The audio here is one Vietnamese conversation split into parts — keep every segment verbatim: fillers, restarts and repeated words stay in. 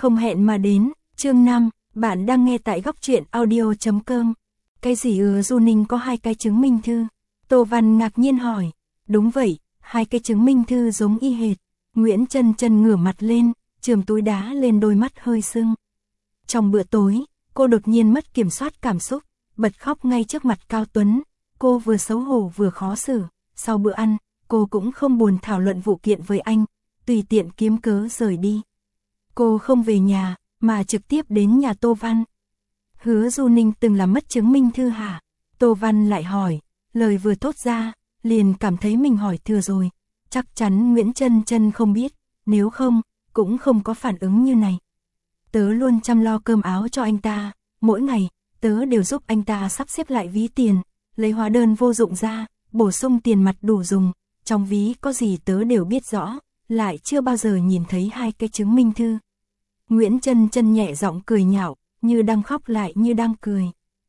Không hẹn mà đến, chương năm, bạn đang nghe tại góc truyện audio chấm com. Cái gì Hứa Du Ninh có hai cái chứng minh thư? Tô Văn ngạc nhiên hỏi. Đúng vậy, hai cái chứng minh thư giống y hệt. Nguyễn Chân Chân ngửa mặt lên, chườm túi đá lên đôi mắt hơi sưng. Trong bữa tối, cô đột nhiên mất kiểm soát cảm xúc, bật khóc ngay trước mặt Cao Tuấn. Cô vừa xấu hổ vừa khó xử. Sau bữa ăn, cô cũng không buồn thảo luận vụ kiện với anh, tùy tiện kiếm cớ rời đi. Cô không về nhà, mà trực tiếp đến nhà Tô Văn. Hứa Du Ninh từng làm mất chứng minh thư hả? Tô Văn lại hỏi, lời vừa thốt ra, liền cảm thấy mình hỏi thừa rồi. Chắc chắn Nguyễn Chân Chân không biết, nếu không, cũng không có phản ứng như này. Tớ luôn chăm lo cơm áo cho anh ta, mỗi ngày, tớ đều giúp anh ta sắp xếp lại ví tiền, lấy hóa đơn vô dụng ra, bổ sung tiền mặt đủ dùng, trong ví có gì tớ đều biết rõ, lại chưa bao giờ nhìn thấy hai cái chứng minh thư. Nguyễn Chân Chân nhẹ giọng cười nhạo, như đang khóc lại như đang cười.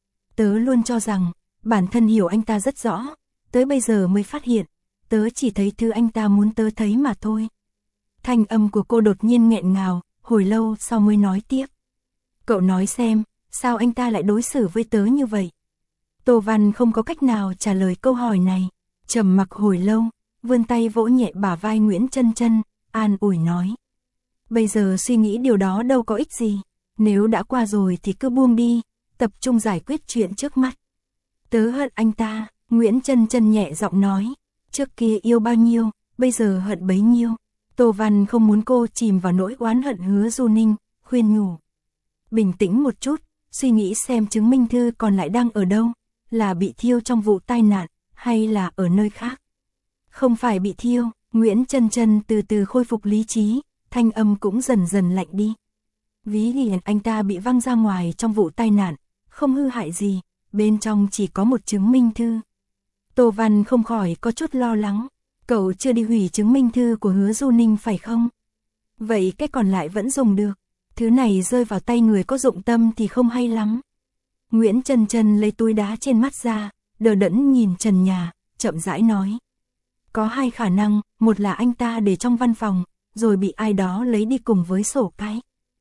Tớ luôn cho rằng, bản thân hiểu anh ta rất rõ, tới bây giờ mới phát hiện, tớ chỉ thấy thứ anh ta muốn tớ thấy mà thôi. Thanh âm của cô đột nhiên nghẹn ngào, hồi lâu sau mới nói tiếp. Cậu nói xem, sao anh ta lại đối xử với tớ như vậy? Tô Văn không có cách nào trả lời câu hỏi này, trầm mặc hồi lâu, vươn tay vỗ nhẹ bả vai Nguyễn Chân Chân, an ủi nói. Bây giờ suy nghĩ điều đó đâu có ích gì, nếu đã qua rồi thì cứ buông đi, tập trung giải quyết chuyện trước mắt. Tớ hận anh ta, Nguyễn Chân Chân nhẹ giọng nói, trước kia yêu bao nhiêu, bây giờ hận bấy nhiêu. Tô Văn không muốn cô chìm vào nỗi oán hận Hứa Du Ninh, khuyên nhủ. Bình tĩnh một chút, suy nghĩ xem chứng minh thư còn lại đang ở đâu, là bị thiêu trong vụ tai nạn, hay là ở nơi khác. Không phải bị thiêu, Nguyễn Chân Chân từ từ khôi phục lý trí, thanh âm cũng dần dần lạnh đi. Ví liền anh ta bị văng ra ngoài trong vụ tai nạn, không hư hại gì, bên trong chỉ có một chứng minh thư. Tô Văn không khỏi có chút lo lắng, cậu chưa đi hủy chứng minh thư của Hứa Du Ninh phải không? Vậy cái còn lại vẫn dùng được, thứ này rơi vào tay người có dụng tâm thì không hay lắm. Nguyễn Chân Chân lấy túi đá trên mắt ra, đờ đẫn nhìn trần nhà, chậm rãi nói. Có hai khả năng, một là anh ta để trong văn phòng, rồi bị ai đó lấy đi cùng với sổ cái.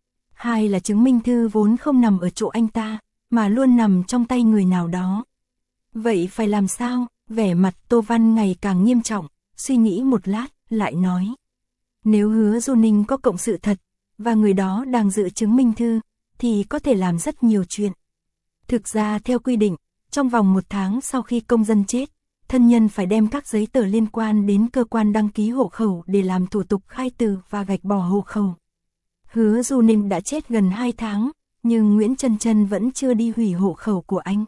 Hai là chứng minh thư vốn không nằm ở chỗ anh ta, mà luôn nằm trong tay người nào đó. Vậy phải làm sao? Vẻ mặt Tô Văn ngày càng nghiêm trọng, suy nghĩ một lát, lại nói. Nếu Hứa Du Ninh có cộng sự thật, và người đó đang giữ chứng minh thư, thì có thể làm rất nhiều chuyện. Thực ra theo quy định, trong vòng một tháng sau khi công dân chết, thân nhân phải đem các giấy tờ liên quan đến cơ quan đăng ký hộ khẩu để làm thủ tục khai từ và gạch bỏ hộ khẩu. Hứa Du Ninh đã chết gần hai tháng, nhưng Nguyễn Chân Chân vẫn chưa đi hủy hộ khẩu của anh.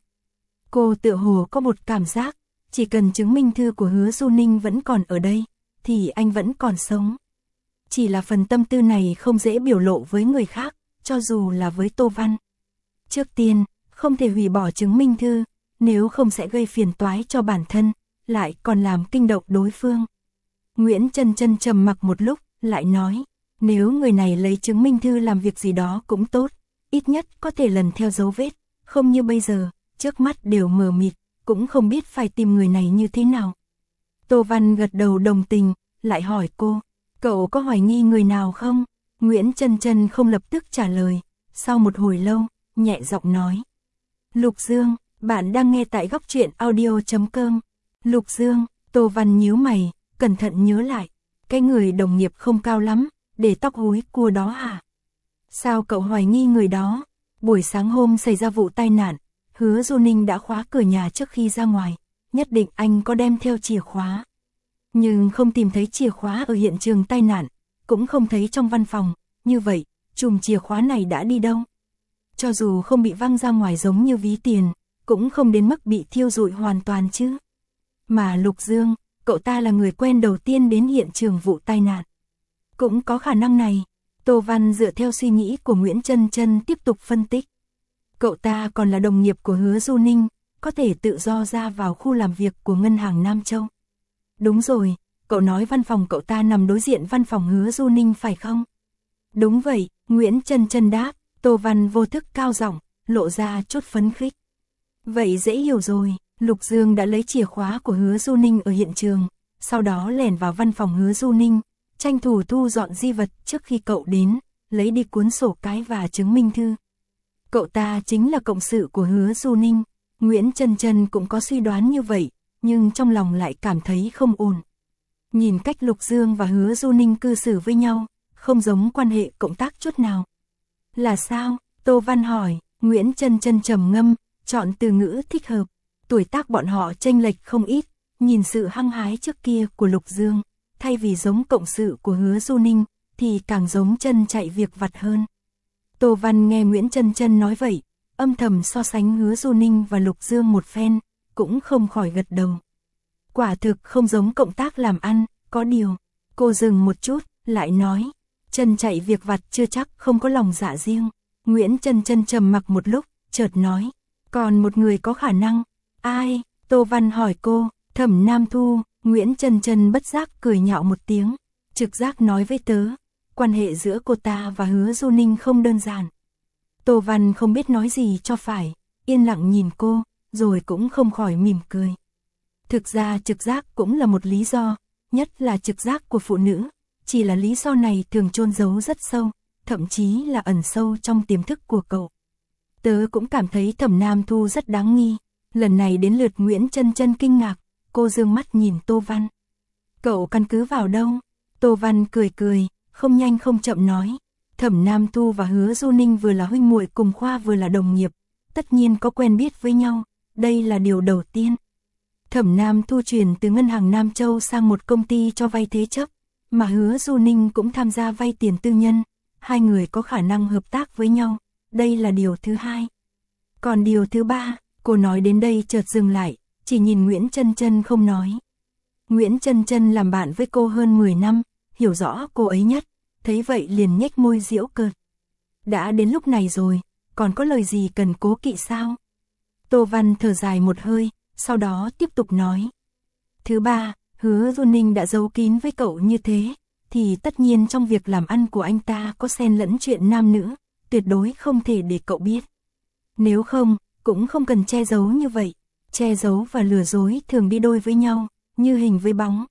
Cô tựa hồ có một cảm giác, chỉ cần chứng minh thư của Hứa Du Ninh vẫn còn ở đây, thì anh vẫn còn sống. Chỉ là phần tâm tư này không dễ biểu lộ với người khác, cho dù là với Tô Văn. Trước tiên, không thể hủy bỏ chứng minh thư, nếu không sẽ gây phiền toái cho bản thân, lại còn làm kinh động đối phương. Nguyễn Chân Chân trầm mặc một lúc, lại nói, nếu người này lấy chứng minh thư làm việc gì đó cũng tốt, ít nhất có thể lần theo dấu vết, không như bây giờ, trước mắt đều mờ mịt, cũng không biết phải tìm người này như thế nào. Tô Văn gật đầu đồng tình, lại hỏi cô, cậu có hoài nghi người nào không? Nguyễn Chân Chân không lập tức trả lời, sau một hồi lâu, nhẹ giọng nói. Lục Dương, bạn đang nghe tại góc truyện audio chấm com. Lục Dương, Tô Văn nhíu mày, cẩn thận nhớ lại, cái người đồng nghiệp không cao lắm, để tóc húi cua đó hả? Sao cậu hoài nghi người đó? Buổi sáng hôm xảy ra vụ tai nạn, Hứa Du Ninh đã khóa cửa nhà trước khi ra ngoài, nhất định anh có đem theo chìa khóa. Nhưng không tìm thấy chìa khóa ở hiện trường tai nạn, cũng không thấy trong văn phòng, như vậy, chùm chìa khóa này đã đi đâu? Cho dù không bị văng ra ngoài giống như ví tiền, cũng không đến mức bị thiêu rụi hoàn toàn chứ. Mà Lục Dương, cậu ta là người quen đầu tiên đến hiện trường vụ tai nạn. Cũng có khả năng này, Tô Văn dựa theo suy nghĩ của Nguyễn Chân Chân tiếp tục phân tích. Cậu ta còn là đồng nghiệp của Hứa Du Ninh, có thể tự do ra vào khu làm việc của Ngân hàng Nam Châu. Đúng rồi, cậu nói văn phòng cậu ta nằm đối diện văn phòng Hứa Du Ninh phải không? Đúng vậy, Nguyễn Chân Chân đáp. Tô Văn vô thức cao giọng, lộ ra chút phấn khích. Vậy dễ hiểu rồi, Lục Dương đã lấy chìa khóa của Hứa Du Ninh ở hiện trường, sau đó lẻn vào văn phòng Hứa Du Ninh, tranh thủ thu dọn di vật trước khi cậu đến, lấy đi cuốn sổ cái và chứng minh thư. Cậu ta chính là cộng sự của Hứa Du Ninh. Nguyễn Chân Chân cũng có suy đoán như vậy, nhưng trong lòng lại cảm thấy không ổn. Nhìn cách Lục Dương và Hứa Du Ninh cư xử với nhau, không giống quan hệ cộng tác chút nào. Là sao? Tô Văn hỏi. Nguyễn Chân Chân trầm ngâm, chọn từ ngữ thích hợp. Tuổi tác bọn họ chênh lệch không ít, nhìn sự hăng hái trước kia của Lục Dương, thay vì giống cộng sự của Hứa Du Ninh, thì càng giống chân chạy việc vặt hơn. Tô Văn nghe Nguyễn Chân Chân nói vậy, âm thầm so sánh Hứa Du Ninh và Lục Dương một phen, cũng không khỏi gật đầu. Quả thực không giống cộng tác làm ăn, có điều. Cô dừng một chút, lại nói, chân chạy việc vặt chưa chắc không có lòng dạ riêng. Nguyễn Chân Chân trầm mặc một lúc, chợt nói, còn một người có khả năng. Ai? Tô Văn hỏi cô. Thẩm Nam Thu. Nguyễn Chân Chân bất giác cười nhạo một tiếng, trực giác nói với tớ, quan hệ giữa cô ta và Hứa Du Ninh không đơn giản. Tô Văn không biết nói gì cho phải, yên lặng nhìn cô, rồi cũng không khỏi mỉm cười. Thực ra trực giác cũng là một lý do, nhất là trực giác của phụ nữ, chỉ là lý do này thường chôn giấu rất sâu, thậm chí là ẩn sâu trong tiềm thức của cậu. Tớ cũng cảm thấy Thẩm Nam Thu rất đáng nghi. Lần này đến lượt Nguyễn Chân Chân kinh ngạc, cô dương mắt nhìn Tô Văn. Cậu căn cứ vào đâu? Tô Văn cười cười, không nhanh không chậm nói. Thẩm Nam Thu và Hứa Du Ninh vừa là huynh muội cùng khoa vừa là đồng nghiệp, tất nhiên có quen biết với nhau, đây là điều đầu tiên. Thẩm Nam Thu chuyển từ ngân hàng Nam Châu sang một công ty cho vay thế chấp, mà Hứa Du Ninh cũng tham gia vay tiền tư nhân, hai người có khả năng hợp tác với nhau, đây là điều thứ hai. Còn điều thứ ba, cô nói đến đây chợt dừng lại, chỉ nhìn Nguyễn Chân Chân không nói. Nguyễn Chân Chân làm bạn với cô hơn mười năm, hiểu rõ cô ấy nhất, thấy vậy liền nhếch môi giễu cợt. Đã đến lúc này rồi, còn có lời gì cần cố kỵ sao? Tô Văn thở dài một hơi, sau đó tiếp tục nói. Thứ ba, Hứa Du Ninh đã giấu kín với cậu như thế, thì tất nhiên trong việc làm ăn của anh ta có xen lẫn chuyện nam nữ, tuyệt đối không thể để cậu biết. Nếu không, cũng không cần che giấu như vậy. Che giấu và lừa dối thường đi đôi với nhau, như hình với bóng.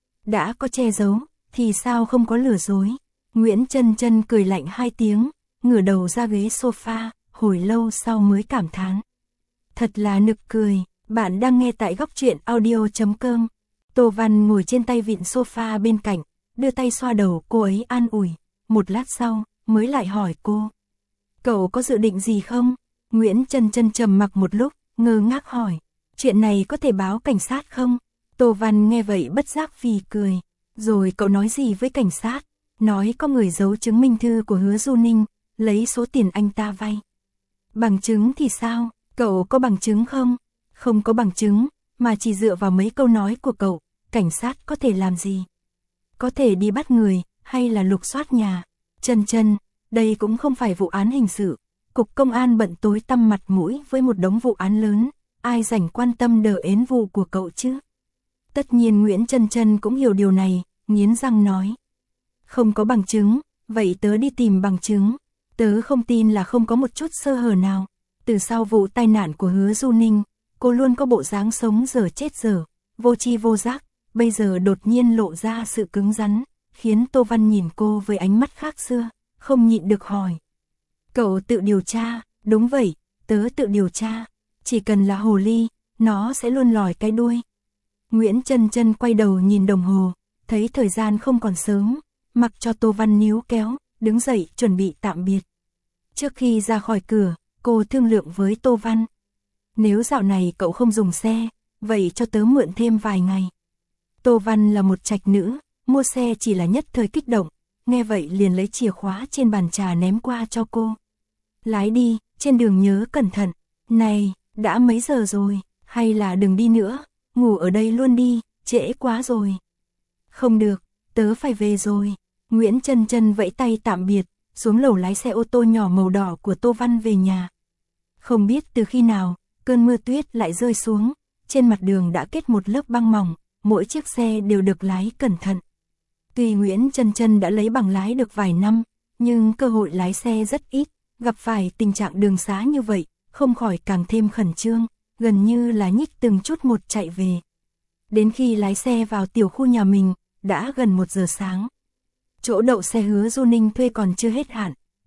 Đã có che giấu, thì sao không có lừa dối? Nguyễn Chân Chân cười lạnh hai tiếng, ngửa đầu ra ghế sofa, hồi lâu sau mới cảm thán. Thật là nực cười. Bạn đang nghe tại góc truyện audio chấm com. Tô Văn ngồi trên tay vịn sofa bên cạnh, đưa tay xoa đầu cô ấy an ủi. Một lát sau, mới lại hỏi cô. Cậu có dự định gì không? Nguyễn Chân Chân trầm mặc một lúc, ngơ ngác hỏi. Chuyện này có thể báo cảnh sát không? Tô Văn nghe vậy bất giác phì cười. Rồi cậu nói gì với cảnh sát? Nói có người giấu chứng minh thư của Hứa Du Ninh, lấy số tiền anh ta vay. Bằng chứng thì sao? Cậu có bằng chứng không? Không có bằng chứng, mà chỉ dựa vào mấy câu nói của cậu, cảnh sát có thể làm gì? Có thể đi bắt người, hay là lục soát nhà. Chân Chân, đây cũng không phải vụ án hình sự. Cục công an bận tối tăm mặt mũi với một đống vụ án lớn, ai rảnh quan tâm đờ ến vụ của cậu chứ? Tất nhiên Nguyễn Chân Chân cũng hiểu điều này, nghiến răng nói. Không có bằng chứng, vậy tớ đi tìm bằng chứng. Tớ không tin là không có một chút sơ hở nào. Từ sau vụ tai nạn của Hứa Du Ninh, cô luôn có bộ dáng sống dở chết dở, vô tri vô giác, bây giờ đột nhiên lộ ra sự cứng rắn, khiến Tô Văn nhìn cô với ánh mắt khác xưa, không nhịn được hỏi. Cậu tự điều tra? Đúng vậy, tớ tự điều tra. Chỉ cần là hồ ly, nó sẽ luôn lòi cái đuôi. Nguyễn Chân Chân quay đầu nhìn đồng hồ, thấy thời gian không còn sớm, mặc cho Tô Văn níu kéo, đứng dậy chuẩn bị tạm biệt. Trước khi ra khỏi cửa, cô thương lượng với Tô Văn. Nếu dạo này cậu không dùng xe, vậy cho tớ mượn thêm vài ngày. Tô Văn là một trạch nữ, mua xe chỉ là nhất thời kích động, nghe vậy liền lấy chìa khóa trên bàn trà ném qua cho cô. Lái đi, trên đường nhớ cẩn thận. Này, đã mấy giờ rồi, hay là đừng đi nữa, ngủ ở đây luôn đi, trễ quá rồi. Không được, tớ phải về rồi. Nguyễn Chân Chân vẫy tay tạm biệt, xuống lầu lái xe ô tô nhỏ màu đỏ của Tô Văn về nhà. Không biết từ khi nào, cơn mưa tuyết lại rơi xuống, trên mặt đường đã kết một lớp băng mỏng, mỗi chiếc xe đều được lái cẩn thận. Tuy Nguyễn Chân Chân đã lấy bằng lái được vài năm, nhưng cơ hội lái xe rất ít, gặp phải tình trạng đường xá như vậy, không khỏi càng thêm khẩn trương, gần như là nhích từng chút một chạy về. Đến khi lái xe vào tiểu khu nhà mình, đã gần một giờ sáng. Chỗ đậu xe Hứa Du Ninh thuê còn chưa hết hạn,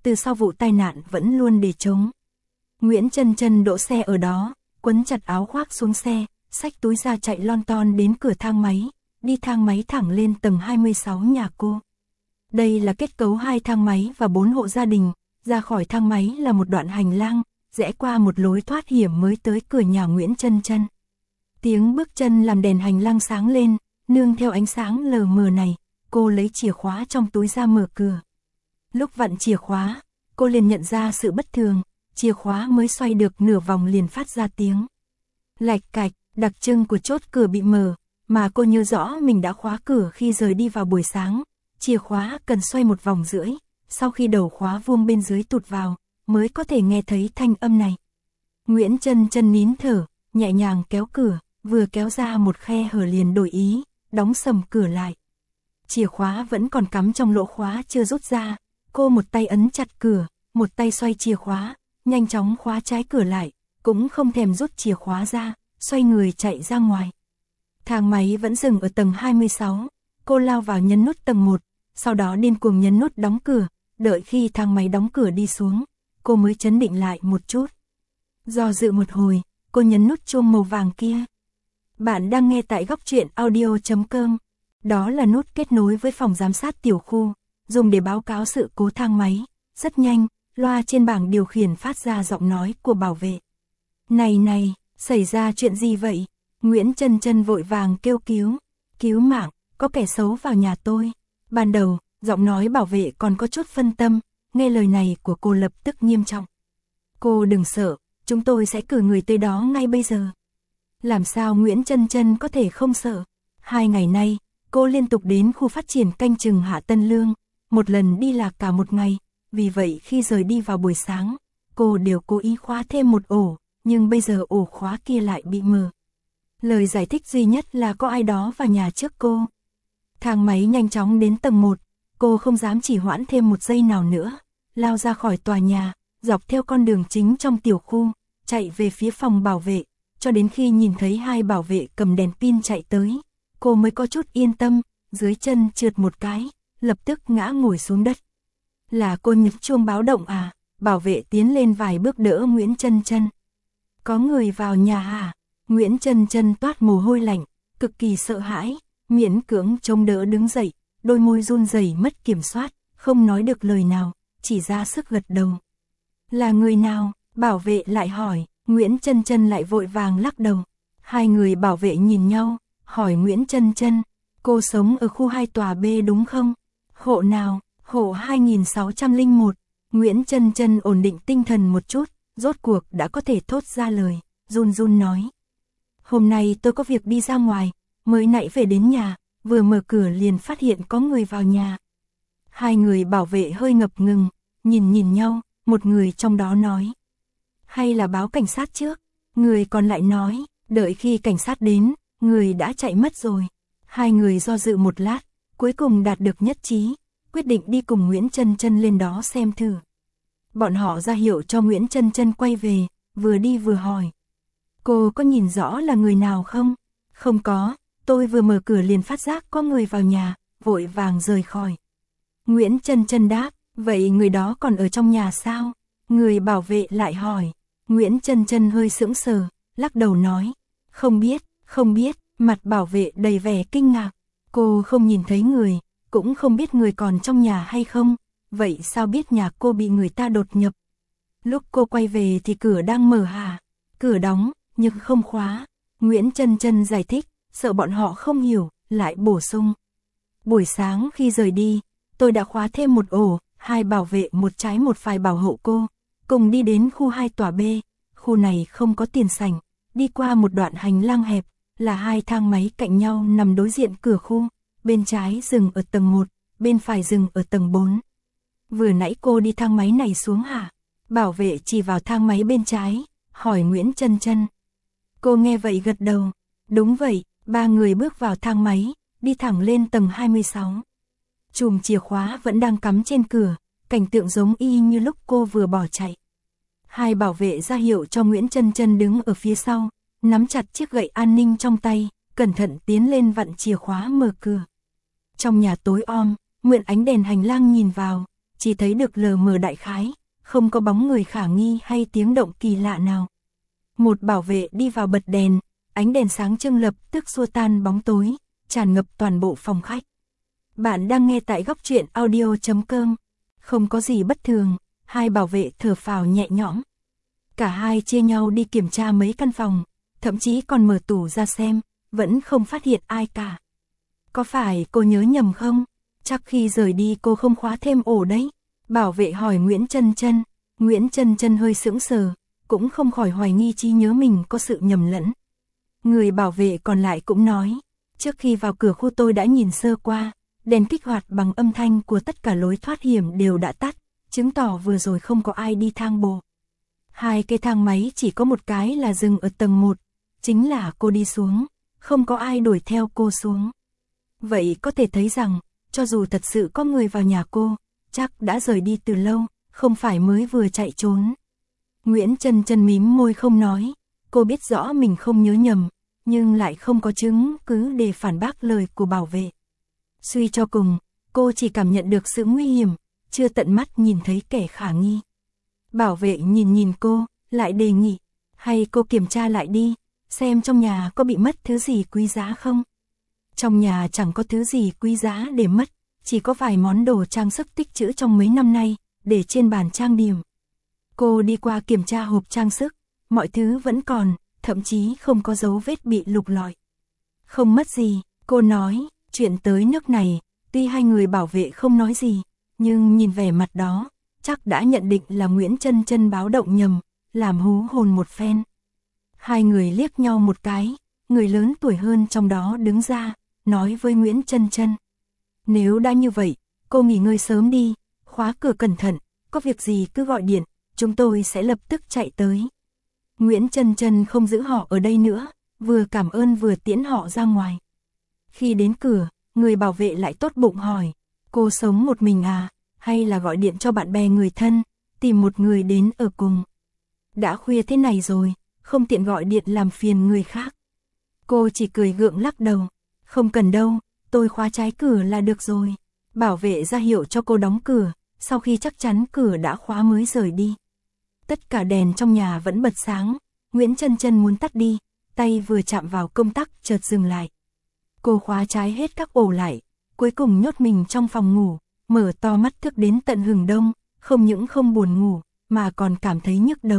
từ sau vụ tai nạn vẫn luôn để trống. Nguyễn Chân Chân đỗ xe ở đó, quấn chặt áo khoác xuống xe, xách túi ra chạy lon ton đến cửa thang máy, đi thang máy thẳng lên tầng hai mươi sáu nhà cô. Đây là kết cấu hai thang máy và bốn hộ gia đình, ra khỏi thang máy là một đoạn hành lang, rẽ qua một lối thoát hiểm mới tới cửa nhà Nguyễn Chân Chân. Tiếng bước chân làm đèn hành lang sáng lên, nương theo ánh sáng lờ mờ này, cô lấy chìa khóa trong túi ra mở cửa. Lúc vặn chìa khóa, cô liền nhận ra sự bất thường, chìa khóa mới xoay được nửa vòng liền phát ra tiếng lạch cạch, đặc trưng của chốt cửa bị mở, mà cô nhớ rõ mình đã khóa cửa khi rời đi vào buổi sáng, chìa khóa cần xoay một vòng rưỡi, sau khi đầu khóa vuông bên dưới tụt vào, mới có thể nghe thấy thanh âm này. Nguyễn Chân Chân nín thở, nhẹ nhàng kéo cửa, vừa kéo ra một khe hở liền đổi ý, đóng sầm cửa lại. Chìa khóa vẫn còn cắm trong lỗ khóa chưa rút ra, cô một tay ấn chặt cửa, một tay xoay chìa khóa, nhanh chóng khóa trái cửa lại, cũng không thèm rút chìa khóa ra, xoay người chạy ra ngoài. Thang máy vẫn dừng ở tầng hai mươi sáu, cô lao vào nhấn nút tầng một, sau đó điên cuồng nhấn nút đóng cửa, đợi khi thang máy đóng cửa đi xuống, cô mới trấn định lại một chút. Do dự một hồi, cô nhấn nút chuông màu vàng kia. Bạn đang nghe tại góc truyện audio chấm com. Đó là nút kết nối với phòng giám sát tiểu khu, dùng để báo cáo sự cố thang máy. Rất nhanh, loa trên bảng điều khiển phát ra giọng nói của bảo vệ. Này này, xảy ra chuyện gì vậy? Nguyễn Chân Chân vội vàng kêu cứu. Cứu mạng, có kẻ xấu vào nhà tôi. Ban đầu, giọng nói bảo vệ còn có chút phân tâm, nghe lời này của cô lập tức nghiêm trọng. Cô đừng sợ, chúng tôi sẽ cử người tới đó ngay bây giờ. Làm sao Nguyễn Chân Chân có thể không sợ? Hai ngày nay, cô liên tục đến khu phát triển canh chừng Hạ Tân Lương, một lần đi lạc cả một ngày, vì vậy khi rời đi vào buổi sáng, cô đều cố ý khóa thêm một ổ, nhưng bây giờ ổ khóa kia lại bị mở. Lời giải thích duy nhất là có ai đó vào nhà trước cô. Thang máy nhanh chóng đến tầng một, cô không dám chỉ hoãn thêm một giây nào nữa, lao ra khỏi tòa nhà, dọc theo con đường chính trong tiểu khu, chạy về phía phòng bảo vệ, cho đến khi nhìn thấy hai bảo vệ cầm đèn pin chạy tới, cô mới có chút yên tâm, dưới chân trượt một cái, lập tức ngã ngồi xuống đất. Là cô nhấn chuông báo động à? Bảo vệ tiến lên vài bước đỡ Nguyễn Chân Chân. Có người vào nhà à? Nguyễn Chân Chân toát mồ hôi lạnh, cực kỳ sợ hãi, miễn cưỡng chống đỡ đứng dậy, đôi môi run rẩy mất kiểm soát, không nói được lời nào, chỉ ra sức gật đầu. Là người nào? Bảo vệ lại hỏi. Nguyễn Chân Chân lại vội vàng lắc đầu. Hai người bảo vệ nhìn nhau, hỏi Nguyễn Chân Chân, cô sống ở khu hai tòa B đúng không? Hộ nào? Hộ hai nghìn sáu trăm lẻ một. Nguyễn Chân Chân ổn định tinh thần một chút, rốt cuộc đã có thể thốt ra lời, run run nói. Hôm nay tôi có việc đi ra ngoài, mới nãy về đến nhà, vừa mở cửa liền phát hiện có người vào nhà. Hai người bảo vệ hơi ngập ngừng, nhìn nhìn nhau, một người trong đó nói. Hay là báo cảnh sát trước? Người còn lại nói, đợi khi cảnh sát đến, người đã chạy mất rồi. Hai người do dự một lát, cuối cùng đạt được nhất trí, quyết định đi cùng Nguyễn Chân Chân lên đó xem thử. Bọn họ ra hiệu cho Nguyễn Chân Chân quay về, vừa đi vừa hỏi. Cô có nhìn rõ là người nào không? Không có, tôi vừa mở cửa liền phát giác có người vào nhà, vội vàng rời khỏi. Nguyễn Chân Chân đáp, vậy người đó còn ở trong nhà sao? Người bảo vệ lại hỏi. Nguyễn Chân Chân hơi sững sờ, lắc đầu nói, không biết, không biết, mặt bảo vệ đầy vẻ kinh ngạc. Cô không nhìn thấy người, cũng không biết người còn trong nhà hay không, vậy sao biết nhà cô bị người ta đột nhập? Lúc cô quay về thì cửa đang mở hả? Cửa đóng, nhưng không khóa. Nguyễn Chân Chân giải thích, sợ bọn họ không hiểu, lại bổ sung. Buổi sáng khi rời đi, tôi đã khóa thêm một ổ, hai bảo vệ một trái một phải bảo hộ cô, cùng đi đến khu hai tòa B. Khu này không có tiền sảnh, đi qua một đoạn hành lang hẹp, là hai thang máy cạnh nhau nằm đối diện cửa khu, bên trái dừng ở tầng một, bên phải dừng ở tầng bốn. Vừa nãy cô đi thang máy này xuống hả? Bảo vệ chỉ vào thang máy bên trái, hỏi Nguyễn Chân Chân. Cô nghe vậy gật đầu. Đúng vậy, ba người bước vào thang máy, đi thẳng lên tầng hai mươi sáu. Chùm chìa khóa vẫn đang cắm trên cửa, cảnh tượng giống y như lúc cô vừa bỏ chạy. Hai bảo vệ ra hiệu cho Nguyễn Chân Chân đứng ở phía sau, nắm chặt chiếc gậy an ninh trong tay, cẩn thận tiến lên vặn chìa khóa mở cửa. Trong nhà tối om, mượn ánh đèn hành lang nhìn vào, chỉ thấy được lờ mờ đại khái, không có bóng người khả nghi hay tiếng động kỳ lạ nào. Một bảo vệ đi vào bật đèn, ánh đèn sáng chưng lập tức xua tan bóng tối, tràn ngập toàn bộ phòng khách. Bạn đang nghe tại góc truyện audio chấm com. Không có gì bất thường, hai bảo vệ thở phào nhẹ nhõm. Cả hai chia nhau đi kiểm tra mấy căn phòng, thậm chí còn mở tủ ra xem, vẫn không phát hiện ai cả. Có phải cô nhớ nhầm không? Chắc khi rời đi cô không khóa thêm ổ đấy. Bảo vệ hỏi Nguyễn Chân Chân. Nguyễn Chân Chân hơi sững sờ, cũng không khỏi hoài nghi trí nhớ mình có sự nhầm lẫn. Người bảo vệ còn lại cũng nói, trước khi vào cửa khu tôi đã nhìn sơ qua, đèn kích hoạt bằng âm thanh của tất cả lối thoát hiểm đều đã tắt, chứng tỏ vừa rồi không có ai đi thang bộ. Hai cái thang máy chỉ có một cái là dừng ở tầng một, chính là cô đi xuống, không có ai đuổi theo cô xuống. Vậy có thể thấy rằng, cho dù thật sự có người vào nhà cô, chắc đã rời đi từ lâu, không phải mới vừa chạy trốn. Nguyễn Chân Chân mím môi không nói, cô biết rõ mình không nhớ nhầm, nhưng lại không có chứng cứ để phản bác lời của bảo vệ. Suy cho cùng, cô chỉ cảm nhận được sự nguy hiểm, chưa tận mắt nhìn thấy kẻ khả nghi. Bảo vệ nhìn nhìn cô, lại đề nghị, hay cô kiểm tra lại đi, xem trong nhà có bị mất thứ gì quý giá không. Trong nhà chẳng có thứ gì quý giá để mất, chỉ có vài món đồ trang sức tích trữ trong mấy năm nay, để trên bàn trang điểm. Cô đi qua kiểm tra hộp trang sức, mọi thứ vẫn còn, thậm chí không có dấu vết bị lục lọi. Không mất gì, cô nói, chuyện tới nước này, tuy hai người bảo vệ không nói gì, nhưng nhìn vẻ mặt đó, chắc đã nhận định là Nguyễn Chân Chân báo động nhầm, làm hú hồn một phen. Hai người liếc nhau một cái, người lớn tuổi hơn trong đó đứng ra, nói với Nguyễn Chân Chân. Nếu đã như vậy, cô nghỉ ngơi sớm đi, khóa cửa cẩn thận, có việc gì cứ gọi điện, chúng tôi sẽ lập tức chạy tới. Nguyễn Chân Chân không giữ họ ở đây nữa, vừa cảm ơn vừa tiễn họ ra ngoài. Khi đến cửa, người bảo vệ lại tốt bụng hỏi, cô sống một mình à, hay là gọi điện cho bạn bè người thân, tìm một người đến ở cùng. Đã khuya thế này rồi, không tiện gọi điện làm phiền người khác. Cô chỉ cười gượng lắc đầu, không cần đâu, tôi khóa trái cửa là được rồi. Bảo vệ ra hiệu cho cô đóng cửa, sau khi chắc chắn cửa đã khóa mới rời đi. Tất cả đèn trong nhà vẫn bật sáng, Nguyễn Chân Chân muốn tắt đi, tay vừa chạm vào công tắc chợt dừng lại. Cô khóa trái hết các ổ lại, cuối cùng nhốt mình trong phòng ngủ, mở to mắt thức đến tận hừng đông, không những không buồn ngủ, mà còn cảm thấy nhức đầu.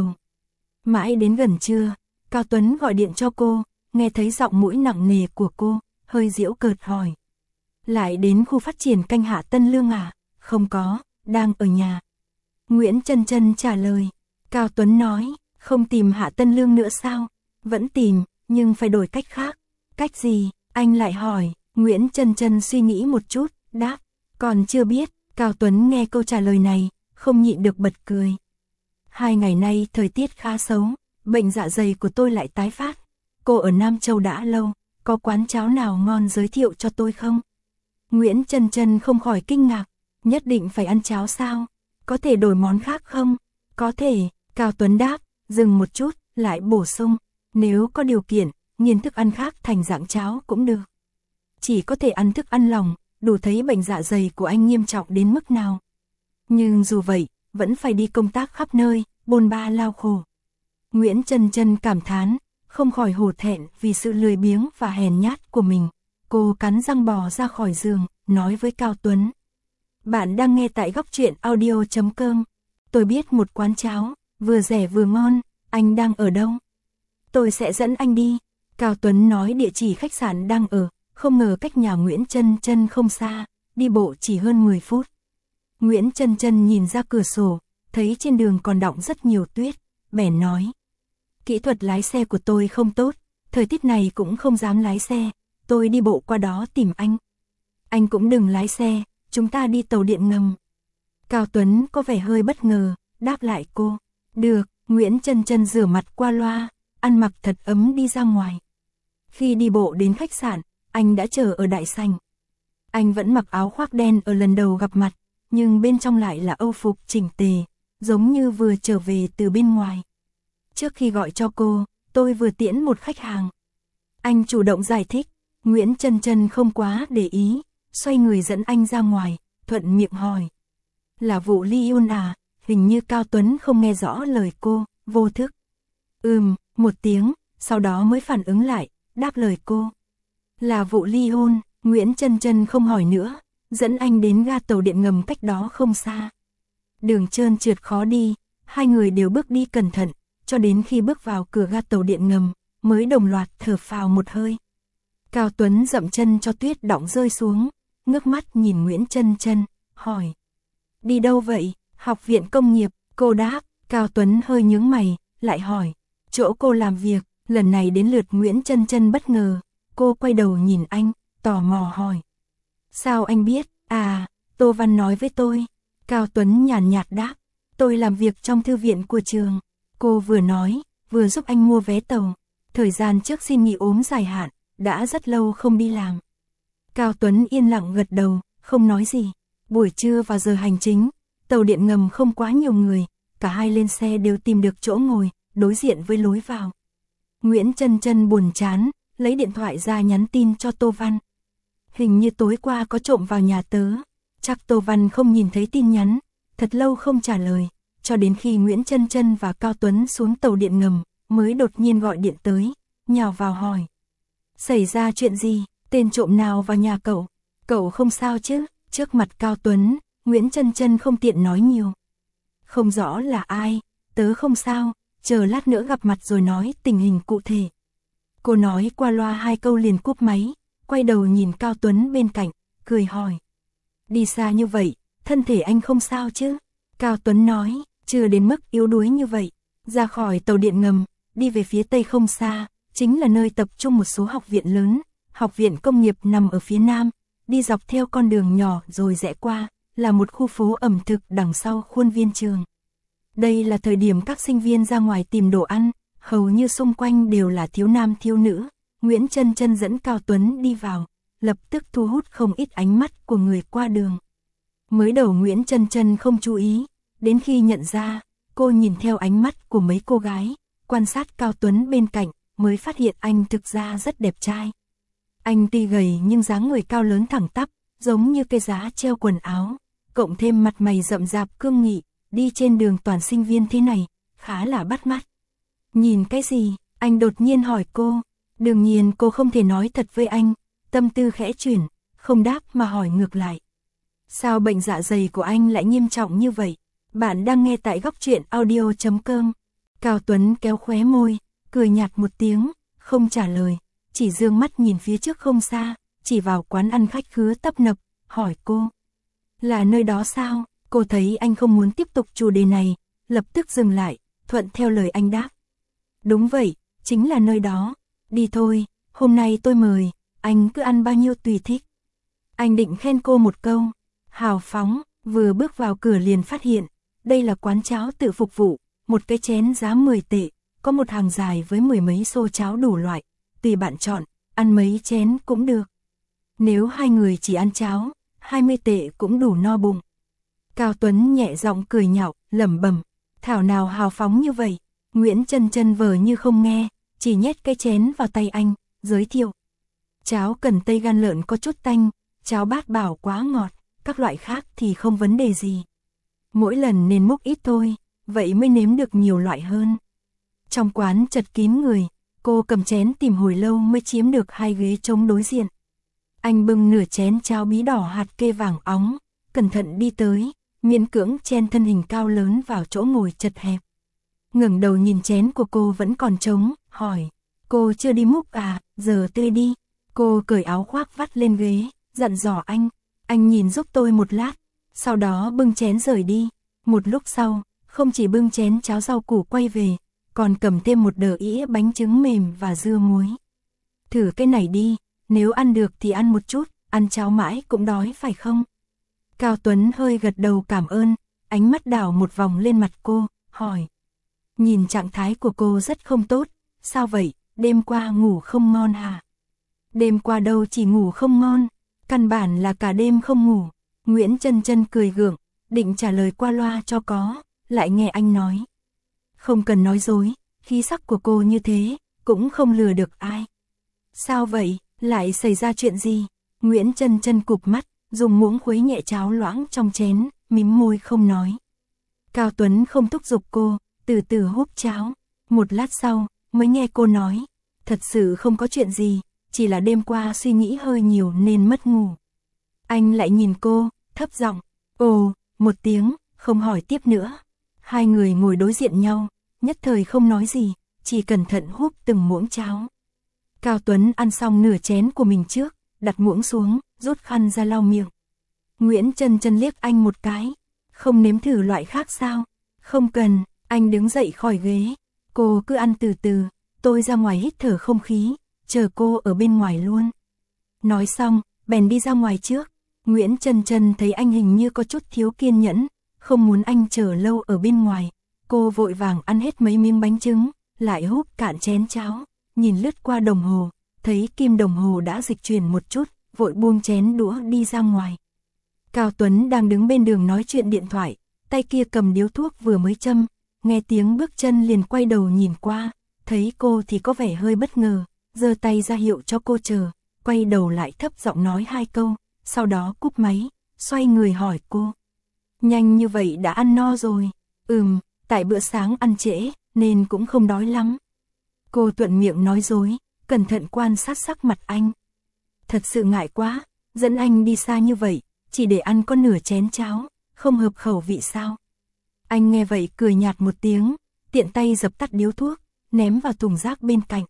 Mãi đến gần trưa, Cao Tuấn gọi điện cho cô, nghe thấy giọng mũi nặng nề của cô, hơi giễu cợt hỏi. Lại đến khu phát triển canh Hạ Tân Lương à? Không có, đang ở nhà. Nguyễn Chân Chân trả lời. Cao Tuấn nói, không tìm Hạ Tân Lương nữa sao? Vẫn tìm, nhưng phải đổi cách khác. Cách gì? Anh lại hỏi. Nguyễn Chân Chân suy nghĩ một chút, đáp. Còn chưa biết. Cao Tuấn nghe câu trả lời này, không nhịn được bật cười. Hai ngày nay thời tiết khá xấu, bệnh dạ dày của tôi lại tái phát. Cô ở Nam Châu đã lâu, có quán cháo nào ngon giới thiệu cho tôi không? Nguyễn Chân Chân không khỏi kinh ngạc, nhất định phải ăn cháo sao? Có thể đổi món khác không? Có thể, Cao Tuấn đáp, dừng một chút, lại bổ sung, nếu có điều kiện, nghiền thức ăn khác thành dạng cháo cũng được. Chỉ có thể ăn thức ăn lỏng, đủ thấy bệnh dạ dày của anh nghiêm trọng đến mức nào. Nhưng dù vậy, vẫn phải đi công tác khắp nơi, bôn ba lao khổ. Nguyễn Chân Chân cảm thán, không khỏi hổ thẹn vì sự lười biếng và hèn nhát của mình. Cô cắn răng bò ra khỏi giường, nói với Cao Tuấn. Bạn đang nghe tại góc truyện audio chấm com. Tôi biết một quán cháo, vừa rẻ vừa ngon, anh đang ở đâu? Tôi sẽ dẫn anh đi. Cao Tuấn nói địa chỉ khách sạn đang ở, không ngờ cách nhà Nguyễn Chân Chân không xa, đi bộ chỉ hơn mười phút. Nguyễn Chân Chân nhìn ra cửa sổ, thấy trên đường còn đọng rất nhiều tuyết, bèn nói. Kỹ thuật lái xe của tôi không tốt, thời tiết này cũng không dám lái xe, tôi đi bộ qua đó tìm anh. Anh cũng đừng lái xe, chúng ta đi tàu điện ngầm. Cao Tuấn có vẻ hơi bất ngờ, đáp lại cô. Được, Nguyễn Chân Chân rửa mặt qua loa, ăn mặc thật ấm đi ra ngoài. Khi đi bộ đến khách sạn, anh đã chờ ở đại sảnh. Anh vẫn mặc áo khoác đen ở lần đầu gặp mặt, nhưng bên trong lại là âu phục chỉnh tề, giống như vừa trở về từ bên ngoài. Trước khi gọi cho cô, tôi vừa tiễn một khách hàng. Anh chủ động giải thích, Nguyễn Chân Chân không quá để ý, xoay người dẫn anh ra ngoài, thuận miệng hỏi. Là vụ Ly Yun à? Hình như Cao Tuấn không nghe rõ lời cô, vô thức. Ừm, một tiếng, sau đó mới phản ứng lại, đáp lời cô. Là vụ ly hôn, Nguyễn Chân Chân không hỏi nữa, dẫn anh đến ga tàu điện ngầm cách đó không xa. Đường trơn trượt khó đi, hai người đều bước đi cẩn thận, cho đến khi bước vào cửa ga tàu điện ngầm, mới đồng loạt thở phào một hơi. Cao Tuấn dậm chân cho tuyết đọng rơi xuống, ngước mắt nhìn Nguyễn Chân Chân, hỏi. Đi đâu vậy? Học viện công nghiệp, cô đáp. Cao Tuấn hơi nhướng mày, lại hỏi. Chỗ cô làm việc, lần này đến lượt Nguyễn Chân Chân bất ngờ. Cô quay đầu nhìn anh, tò mò hỏi. Sao anh biết? À, Tô Văn nói với tôi. Cao Tuấn nhàn nhạt đáp. Tôi làm việc trong thư viện của trường. Cô vừa nói, vừa giúp anh mua vé tàu. Thời gian trước xin nghỉ ốm dài hạn, đã rất lâu không đi làm. Cao Tuấn yên lặng gật đầu, không nói gì. Buổi trưa vào giờ hành chính, tàu điện ngầm không quá nhiều người, cả hai lên xe đều tìm được chỗ ngồi, đối diện với lối vào. Nguyễn Chân Chân buồn chán, lấy điện thoại ra nhắn tin cho Tô Văn. Hình như tối qua có trộm vào nhà tớ, chắc Tô Văn không nhìn thấy tin nhắn, thật lâu không trả lời, cho đến khi Nguyễn Chân Chân và Cao Tuấn xuống tàu điện ngầm, mới đột nhiên gọi điện tới, nhào vào hỏi. Xảy ra chuyện gì, tên trộm nào vào nhà cậu? Cậu không sao chứ? Trước mặt Cao Tuấn, Nguyễn Chân Chân không tiện nói nhiều. Không rõ là ai, tớ không sao, chờ lát nữa gặp mặt rồi nói tình hình cụ thể. Cô nói qua loa hai câu liền cúp máy, quay đầu nhìn Cao Tuấn bên cạnh, cười hỏi. Đi xa như vậy, thân thể anh không sao chứ? Cao Tuấn nói, chưa đến mức yếu đuối như vậy. Ra khỏi tàu điện ngầm, đi về phía tây không xa, chính là nơi tập trung một số học viện lớn. Học viện công nghiệp nằm ở phía nam, đi dọc theo con đường nhỏ rồi rẽ qua, là một khu phố ẩm thực đằng sau khuôn viên trường. Đây là thời điểm các sinh viên ra ngoài tìm đồ ăn, hầu như xung quanh đều là thiếu nam thiếu nữ. Nguyễn Chân Chân dẫn Cao Tuấn đi vào, lập tức thu hút không ít ánh mắt của người qua đường. Mới đầu Nguyễn Chân Chân không chú ý, đến khi nhận ra, cô nhìn theo ánh mắt của mấy cô gái, quan sát Cao Tuấn bên cạnh, mới phát hiện anh thực ra rất đẹp trai. Anh tuy gầy nhưng dáng người cao lớn thẳng tắp, giống như cây giá treo quần áo, cộng thêm mặt mày rậm rạp cương nghị, đi trên đường toàn sinh viên thế này, khá là bắt mắt. Nhìn cái gì? Anh đột nhiên hỏi cô. Đương nhiên cô không thể nói thật với anh, tâm tư khẽ chuyển, không đáp mà hỏi ngược lại. Sao bệnh dạ dày của anh lại nghiêm trọng như vậy? Bạn đang nghe tại góc truyện audio chấm com. Cao Tuấn kéo khóe môi, cười nhạt một tiếng, không trả lời, chỉ dương mắt nhìn phía trước không xa, chỉ vào quán ăn khách khứa tấp nập, hỏi cô. Là nơi đó sao? Cô thấy anh không muốn tiếp tục chủ đề này, lập tức dừng lại, thuận theo lời anh đáp. Đúng vậy, chính là nơi đó. Đi thôi, hôm nay tôi mời, anh cứ ăn bao nhiêu tùy thích. Anh định khen cô một câu, hào phóng, vừa bước vào cửa liền phát hiện, đây là quán cháo tự phục vụ, một cái chén giá mười tệ, có một hàng dài với mười mấy xô cháo đủ loại, tùy bạn chọn, ăn mấy chén cũng được. Nếu hai người chỉ ăn cháo, hai mươi tệ cũng đủ no bụng. Cao Tuấn nhẹ giọng cười nhạo, lẩm bẩm, thảo nào hào phóng như vậy. Nguyễn Chân Chân vờ như không nghe, chỉ nhét cái chén vào tay anh, giới thiệu. Cháo cần tây gan lợn có chút tanh, cháo bát bảo quá ngọt, các loại khác thì không vấn đề gì. Mỗi lần nên múc ít thôi, vậy mới nếm được nhiều loại hơn. Trong quán chật kín người, cô cầm chén tìm hồi lâu mới chiếm được hai ghế trống đối diện. Anh bưng nửa chén cháo bí đỏ hạt kê vàng óng, cẩn thận đi tới, miễn cưỡng chen thân hình cao lớn vào chỗ ngồi chật hẹp. Ngẩng đầu nhìn chén của cô vẫn còn trống, hỏi, cô chưa đi múc à, giờ tươi đi. Cô cởi áo khoác vắt lên ghế, dặn dò anh, anh nhìn giúp tôi một lát, sau đó bưng chén rời đi. Một lúc sau, không chỉ bưng chén cháo rau củ quay về, còn cầm thêm một đờ ĩa bánh trứng mềm và dưa muối. Thử cái này đi, nếu ăn được thì ăn một chút, ăn cháo mãi cũng đói phải không? Cao Tuấn hơi gật đầu cảm ơn, ánh mắt đảo một vòng lên mặt cô, hỏi. Nhìn trạng thái của cô rất không tốt, sao vậy, đêm qua ngủ không ngon hả? Đêm qua đâu chỉ ngủ không ngon, căn bản là cả đêm không ngủ. Nguyễn Chân Chân cười gượng, định trả lời qua loa cho có, lại nghe anh nói. Không cần nói dối, khí sắc của cô như thế, cũng không lừa được ai. Sao vậy, lại xảy ra chuyện gì? Nguyễn Chân Chân cụp mắt, dùng muỗng khuấy nhẹ cháo loãng trong chén, mím môi không nói. Cao Tuấn không thúc giục cô, từ từ húp cháo. Một lát sau, mới nghe cô nói, thật sự không có chuyện gì, chỉ là đêm qua suy nghĩ hơi nhiều nên mất ngủ. Anh lại nhìn cô, thấp giọng, ồ, một tiếng, không hỏi tiếp nữa. Hai người ngồi đối diện nhau, nhất thời không nói gì, chỉ cẩn thận húp từng muỗng cháo. Cao Tuấn ăn xong nửa chén của mình trước, đặt muỗng xuống, rút khăn ra lau miệng. Nguyễn Chân Chân liếc anh một cái, không nếm thử loại khác sao? Không cần, anh đứng dậy khỏi ghế, cô cứ ăn từ từ, tôi ra ngoài hít thở không khí, chờ cô ở bên ngoài luôn. Nói xong, bèn đi ra ngoài trước. Nguyễn Chân Chân thấy anh hình như có chút thiếu kiên nhẫn, không muốn anh chờ lâu ở bên ngoài. Cô vội vàng ăn hết mấy miếng bánh trứng, lại húp cạn chén cháo, nhìn lướt qua đồng hồ, thấy kim đồng hồ đã dịch chuyển một chút, vội buông chén đũa đi ra ngoài. Cao Tuấn đang đứng bên đường nói chuyện điện thoại, tay kia cầm điếu thuốc vừa mới châm, nghe tiếng bước chân liền quay đầu nhìn qua, thấy cô thì có vẻ hơi bất ngờ, giơ tay ra hiệu cho cô chờ, quay đầu lại thấp giọng nói hai câu, sau đó cúp máy, xoay người hỏi cô. Nhanh như vậy đã ăn no rồi? Ừm, tại bữa sáng ăn trễ, nên cũng không đói lắm. Cô thuận miệng nói dối, cẩn thận quan sát sắc mặt anh. Thật sự ngại quá, dẫn anh đi xa như vậy, chỉ để ăn có nửa chén cháo, không hợp khẩu vị sao? Anh nghe vậy cười nhạt một tiếng, tiện tay dập tắt điếu thuốc, ném vào thùng rác bên cạnh.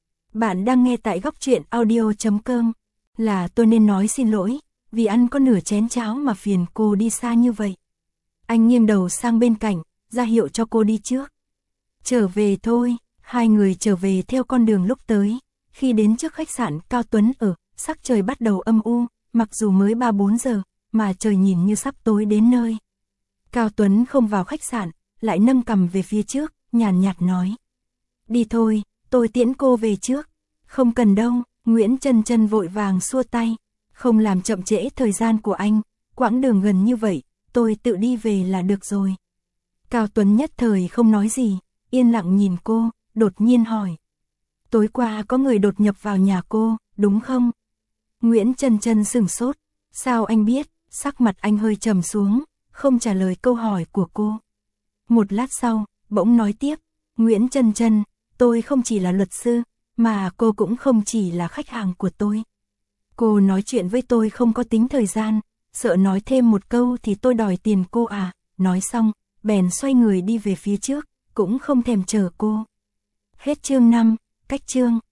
Bạn đang nghe tại góc truyện audio chấm com. Là tôi nên nói xin lỗi, vì ăn có nửa chén cháo mà phiền cô đi xa như vậy. Anh nghiêng đầu sang bên cạnh, ra hiệu cho cô đi trước. Trở về thôi, hai người trở về theo con đường lúc tới. Khi đến trước khách sạn Cao Tuấn ở, sắc trời bắt đầu âm u, mặc dù mới ba bốn giờ, mà trời nhìn như sắp tối đến nơi. Cao Tuấn không vào khách sạn, lại nâng cằm về phía trước, nhàn nhạt nói. Đi thôi, tôi tiễn cô về trước. Không cần đâu, Nguyễn Chân Chân vội vàng xua tay. Không làm chậm trễ thời gian của anh, quãng đường gần như vậy, tôi tự đi về là được rồi. Cao Tuấn nhất thời không nói gì, yên lặng nhìn cô, đột nhiên hỏi. Tối qua có người đột nhập vào nhà cô, đúng không? Nguyễn Chân Chân sửng sốt, sao anh biết? Sắc mặt anh hơi trầm xuống, không trả lời câu hỏi của cô. Một lát sau, bỗng nói tiếp, Nguyễn Chân Chân, tôi không chỉ là luật sư, mà cô cũng không chỉ là khách hàng của tôi. Cô nói chuyện với tôi không có tính thời gian, sợ nói thêm một câu thì tôi đòi tiền cô à. Nói xong, bèn xoay người đi về phía trước, cũng không thèm chờ cô. Hết chương năm, cách chương.